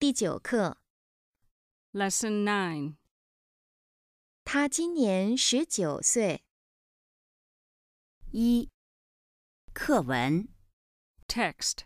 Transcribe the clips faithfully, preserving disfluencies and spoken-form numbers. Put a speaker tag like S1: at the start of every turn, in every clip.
S1: 第九课，
S2: Lesson nine.
S1: 他今年十九岁。
S3: 一、课文
S2: Text.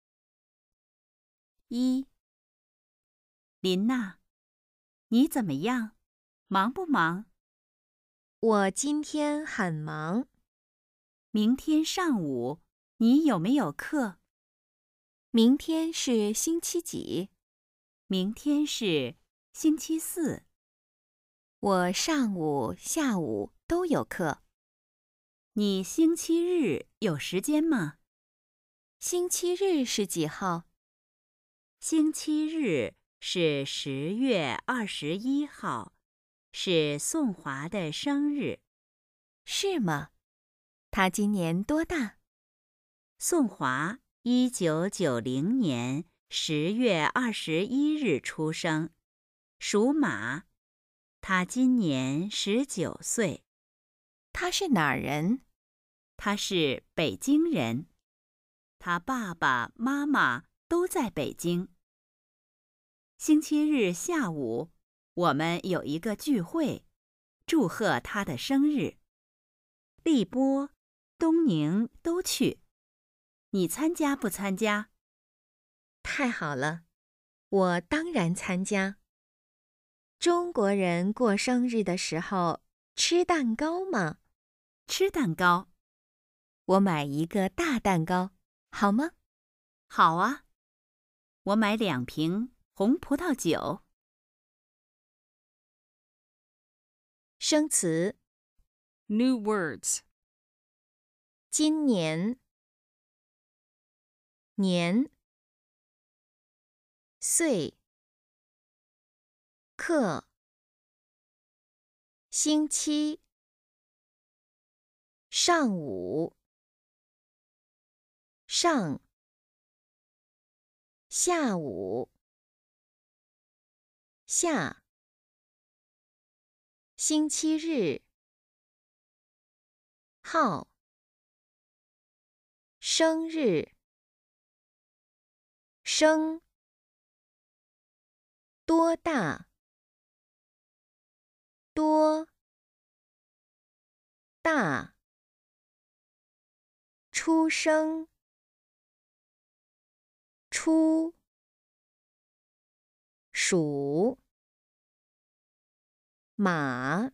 S3: 一。林娜，你怎么样？忙不忙？
S1: 我今天很忙。
S3: 明天上午你有没有课？
S1: 明天是星期几？
S3: 明天是星期四。
S1: 我上午、下午都有课。
S3: 你星期日有时间吗？
S1: 星期日是几号？
S3: 星期日是十月二十一号，是宋华的生日。
S1: 是吗？他今年多大？
S3: 宋华一九九零年十月二十一日出生，属马。他今年十九岁。
S1: 他是哪儿人？
S3: 他是北京人，他爸爸妈妈都在北京。星期日下午，我们有一个聚会，祝贺他的生日。丽波、东宁都去，你参加不参加？
S1: 太好了，我当然参加。中国人过生日的时候吃蛋糕吗？
S3: 吃蛋糕。
S1: 我买一个大蛋糕，好吗？
S3: 好啊，我买两瓶红葡萄酒。
S1: 生词
S2: New words.
S1: 今年、年、岁、课、星期、上午、上、下午、下、星期日、号、生日、生、多大、多、大、出生、出、属、马、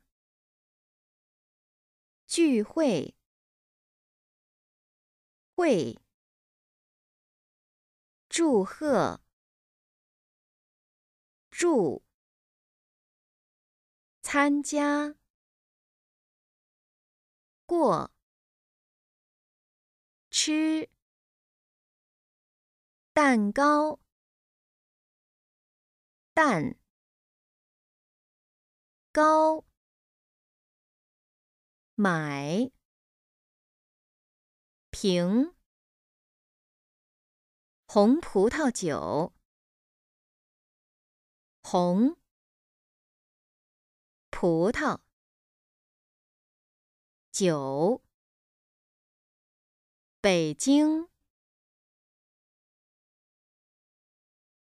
S1: 聚会、会、祝贺、祝、参加、过、吃、蛋糕、蛋、糕、买、瓶、红葡萄酒、红、葡萄、酒、北京。